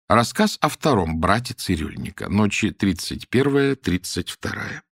Рассказ о втором брате цирюльника. Ночи 31-32.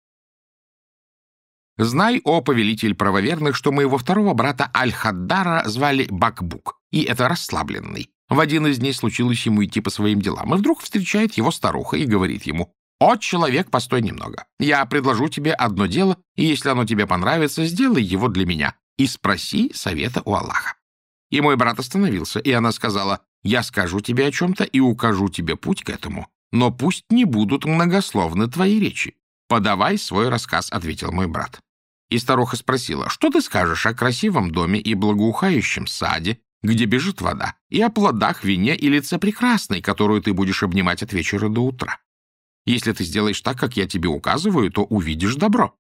Знай, о повелитель правоверных, что моего второго брата Аль-Хаддара звали Бакбук, и это расслабленный. В один из дней случилось ему идти по своим делам, и вдруг встречает его старуха и говорит ему: «О, человек, постой немного. Я предложу тебе одно дело, и если оно тебе понравится, сделай его для меня, и спроси совета у Аллаха». И мой брат остановился, и она сказала: «Я скажу тебе о чем-то и укажу тебе путь к этому, но пусть не будут многословны твои речи». «Подавай свой рассказ», — ответил мой брат. И старуха спросила: «Что ты скажешь о красивом доме и благоухающем саде, где бежит вода, и о плодах, вине и лице прекрасной, которую ты будешь обнимать от вечера до утра? Если ты сделаешь так, как я тебе указываю, то увидишь добро».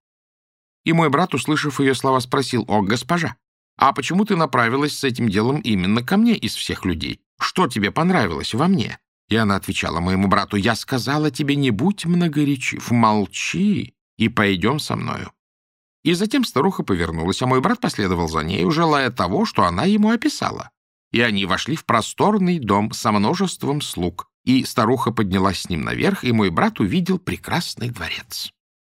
И мой брат, услышав ее слова, спросил: «О, госпожа, а почему ты направилась с этим делом именно ко мне из всех людей? Что тебе понравилось во мне?» И она отвечала моему брату: «Я сказала тебе, не будь многоречив, молчи и пойдем со мною». И затем старуха повернулась, а мой брат последовал за ней, желая того, что она ему описала. И они вошли в просторный дом со множеством слуг, и старуха поднялась с ним наверх, и мой брат увидел прекрасный дворец.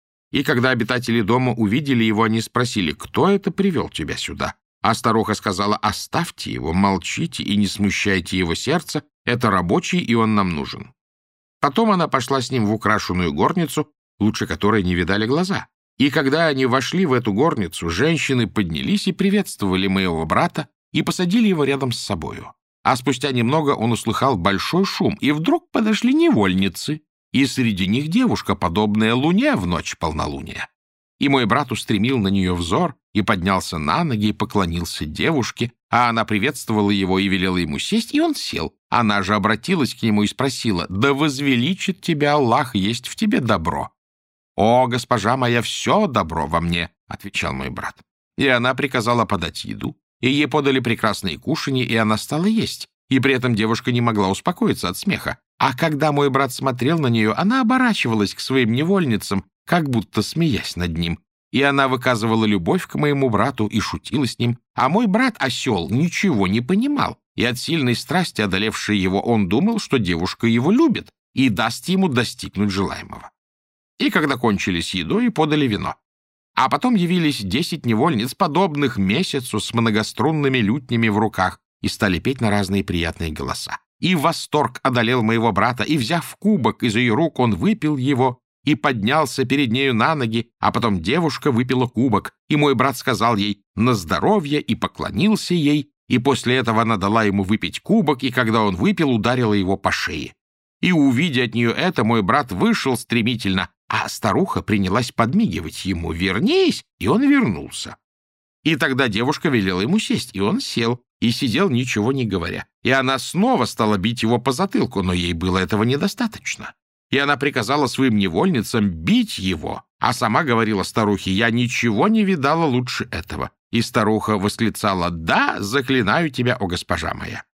И когда обитатели дома увидели его, они спросили: «Кто это привел тебя сюда?» А старуха сказала: «Оставьте его, молчите и не смущайте его сердце, это рабочий, и он нам нужен». Потом она пошла с ним в украшенную горницу, лучше которой не видали глаза. И когда они вошли в эту горницу, женщины поднялись и приветствовали моего брата и посадили его рядом с собою. А спустя немного он услыхал большой шум, и вдруг подошли невольницы, и среди них девушка, подобная луне в ночь полнолуния. И мой брат устремил на нее взор и поднялся на ноги и поклонился девушке, а она приветствовала его и велела ему сесть, и он сел. Она же обратилась к нему и спросила: «Да возвеличит тебя Аллах, есть в тебе добро». «О, госпожа моя, все добро во мне», — отвечал мой брат. И она приказала подать еду, и ей подали прекрасные кушанья, и она стала есть, и при этом девушка не могла успокоиться от смеха. А когда мой брат смотрел на нее, она оборачивалась к своим невольницам, как будто смеясь над ним. И она выказывала любовь к моему брату и шутила с ним. А мой брат, осел, ничего не понимал, и от сильной страсти, одолевшей его, он думал, что девушка его любит и даст ему достигнуть желаемого. И когда кончились едой, подали вино. А потом явились 10 невольниц, подобных месяцу, с многострунными лютнями в руках, и стали петь на разные приятные голоса. И восторг одолел моего брата, и, взяв кубок из ее рук, он выпил его и поднялся перед нею на ноги, а потом девушка выпила кубок, и мой брат сказал ей «на здоровье» и поклонился ей, и после этого она дала ему выпить кубок, и когда он выпил, ударила его по шее. И, увидя от нее это, мой брат вышел стремительно, а старуха принялась подмигивать ему: «Вернись!» И он вернулся. И тогда девушка велела ему сесть, и он сел, и сидел, ничего не говоря. И она снова стала бить его по затылку, но ей было этого недостаточно. И она приказала своим невольницам бить его, а сама говорила старухе: «Я ничего не видала лучше этого». И старуха восклицала: «Да, заклинаю тебя, о госпожа моя».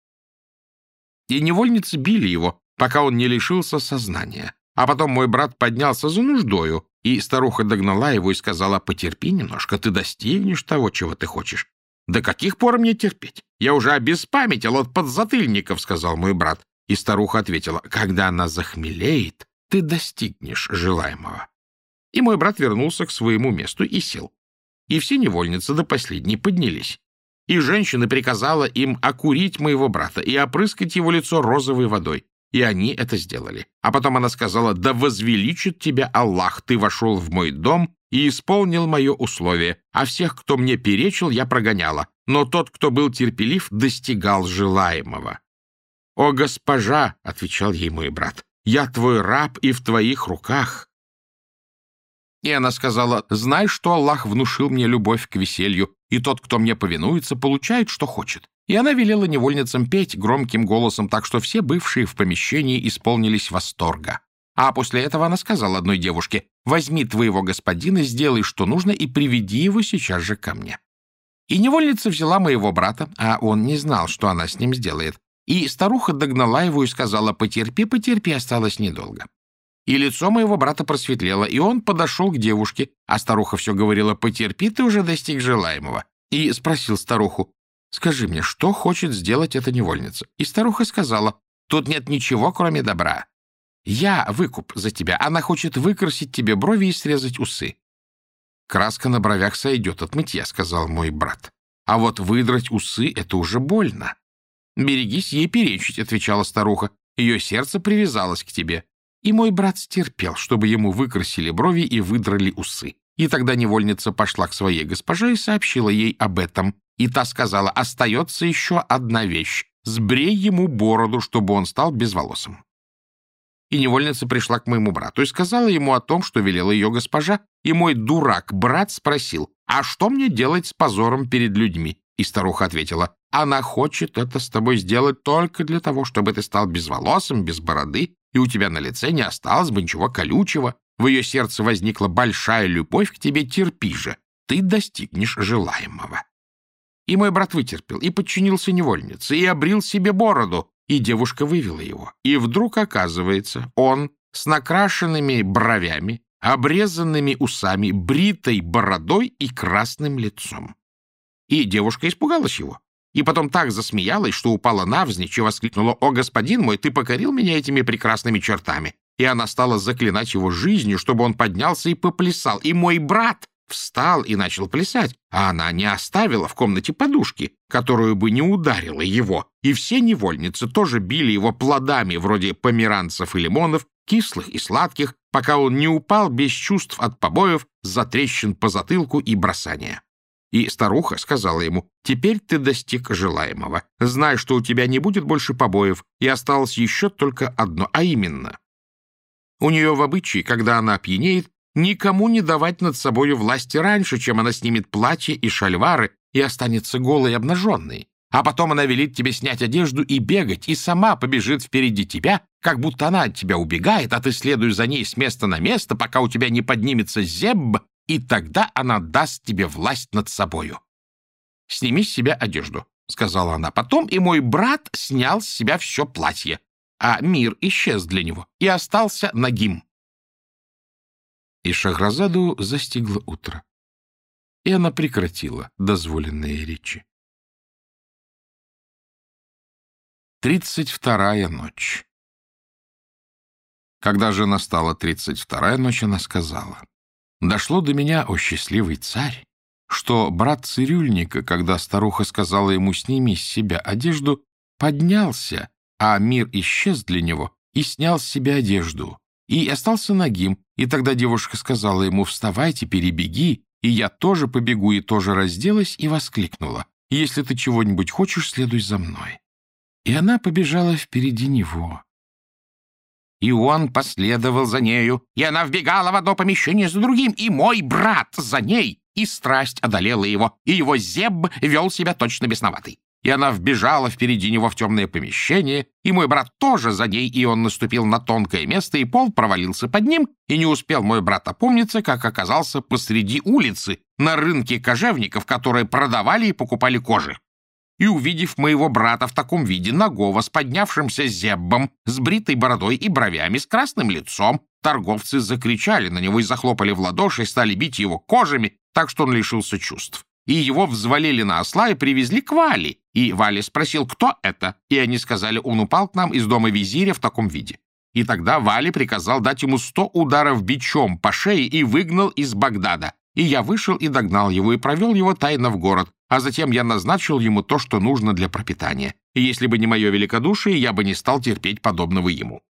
И невольницы били его, пока он не лишился сознания. А потом мой брат поднялся за нуждою, и старуха догнала его и сказала: «Потерпи немножко, ты достигнешь того, чего ты хочешь». «До каких пор мне терпеть? Я уже обеспамятил от подзатыльников», — сказал мой брат. И старуха ответила: «Когда она захмелеет, ты достигнешь желаемого». И мой брат вернулся к своему месту и сел. И все невольницы до последней поднялись. И женщина приказала им окурить моего брата и опрыскать его лицо розовой водой. И они это сделали. А потом она сказала: «Да возвеличит тебя Аллах, ты вошел в мой дом и исполнил мое условие, а всех, кто мне перечил, я прогоняла, но тот, кто был терпелив, достигал желаемого». «О, госпожа», — отвечал ей мой брат, — «я твой раб и в твоих руках». И она сказала: «Знай, что Аллах внушил мне любовь к веселью, и тот, кто мне повинуется, получает, что хочет». И она велела невольницам петь громким голосом, так что все бывшие в помещении исполнились восторга. А после этого она сказала одной девушке: «Возьми твоего господина, сделай, что нужно, и приведи его сейчас же ко мне». И невольница взяла моего брата, а он не знал, что она с ним сделает. И старуха догнала его и сказала: «Потерпи, потерпи, осталось недолго». И лицо моего брата просветлело, и он подошел к девушке, а старуха все говорила: «Потерпи, ты уже достиг желаемого». И спросил старуху: «Скажи мне, что хочет сделать эта невольница?» И старуха сказала: Тут нет ничего, кроме добра. Я выкуп за тебя. Она хочет выкрасить тебе брови и срезать усы». «Краска на бровях сойдет от мытья», — сказал мой брат. «А вот выдрать усы — это уже больно». «Берегись ей перечить», — отвечала старуха. «Ее сердце привязалось к тебе». И мой брат стерпел, чтобы ему выкрасили брови и выдрали усы. И тогда невольница пошла к своей госпоже и сообщила ей об этом. И та сказала: «Остается еще одна вещь. Сбрей ему бороду, чтобы он стал безволосым». И невольница пришла к моему брату и сказала ему о том, что велела ее госпожа. И мой дурак-брат спросил: «А что мне делать с позором перед людьми?» И старуха ответила: «Она хочет это с тобой сделать только для того, чтобы ты стал безволосым, без бороды, и у тебя на лице не осталось бы ничего колючего. В ее сердце возникла большая любовь к тебе, терпи же, ты достигнешь желаемого». И мой брат вытерпел, и подчинился невольнице, и обрил себе бороду, и девушка вывела его. И вдруг, оказывается, он с накрашенными бровями, обрезанными усами, бритой бородой и красным лицом. И девушка испугалась его. И потом так засмеялась, что упала навзничь и воскликнула: «О, господин мой, ты покорил меня этими прекрасными чертами!» И она стала заклинать его жизнью, чтобы он поднялся и поплясал. И мой брат встал и начал плясать, а она не оставила в комнате подушки, которую бы не ударила его. И все невольницы тоже били его плодами, вроде померанцев и лимонов, кислых и сладких, пока он не упал без чувств от побоев, затрещин по затылку и бросания. И старуха сказала ему: «Теперь ты достиг желаемого. Знай, что у тебя не будет больше побоев, и осталось еще только одно, а именно: у нее в обычае, когда она опьянеет, никому не давать над собою власти раньше, чем она снимет платье и шальвары и останется голой и обнаженной. А потом она велит тебе снять одежду и бегать, и сама побежит впереди тебя, как будто она от тебя убегает, а ты следуй за ней с места на место, пока у тебя не поднимется зебб, и тогда она даст тебе власть над собою. Сними с себя одежду», — сказала она потом, и мой брат снял с себя все платье, а мир исчез для него и остался нагим. И Шахразаду застигло утро, и она прекратила дозволенные речи. 32-я ночь. Когда же настала 32-я ночь, она сказала: «Дошло до меня, о счастливый царь, что брат цирюльника, когда старуха сказала ему: сними с себя одежду, поднялся, а мир исчез для него, и снял с себя одежду, и остался нагим. И тогда девушка сказала ему: вставай, теперь и беги, и я тоже побегу, и тоже разделась, и воскликнула: если ты чего-нибудь хочешь, следуй за мной». И она побежала впереди него. И он последовал за нею, и она вбегала в одно помещение за другим, и мой брат за ней, и страсть одолела его, и его зебб вел себя точно бесноватый. И она вбежала впереди него в темное помещение, и мой брат тоже за ней, и он наступил на тонкое место, и пол провалился под ним, и не успел мой брат опомниться, как оказался посреди улицы, на рынке кожевников, которые продавали и покупали кожи. И, увидев моего брата в таком виде, нагого, с поднявшимся зеббом, с бритой бородой и бровями, с красным лицом, торговцы закричали на него и захлопали в ладоши, и стали бить его кожами, так что он лишился чувств. И его взвалили на осла и привезли к Вали. И Вали спросил: кто это? И они сказали: он упал к нам из дома визиря в таком виде. И тогда Вали приказал дать ему 100 ударов бичом по шее и выгнал из Багдада. И я вышел и догнал его, и провел его тайно в город, а затем я назначил ему то, что нужно для пропитания. И если бы не мое великодушие, я бы не стал терпеть подобного ему.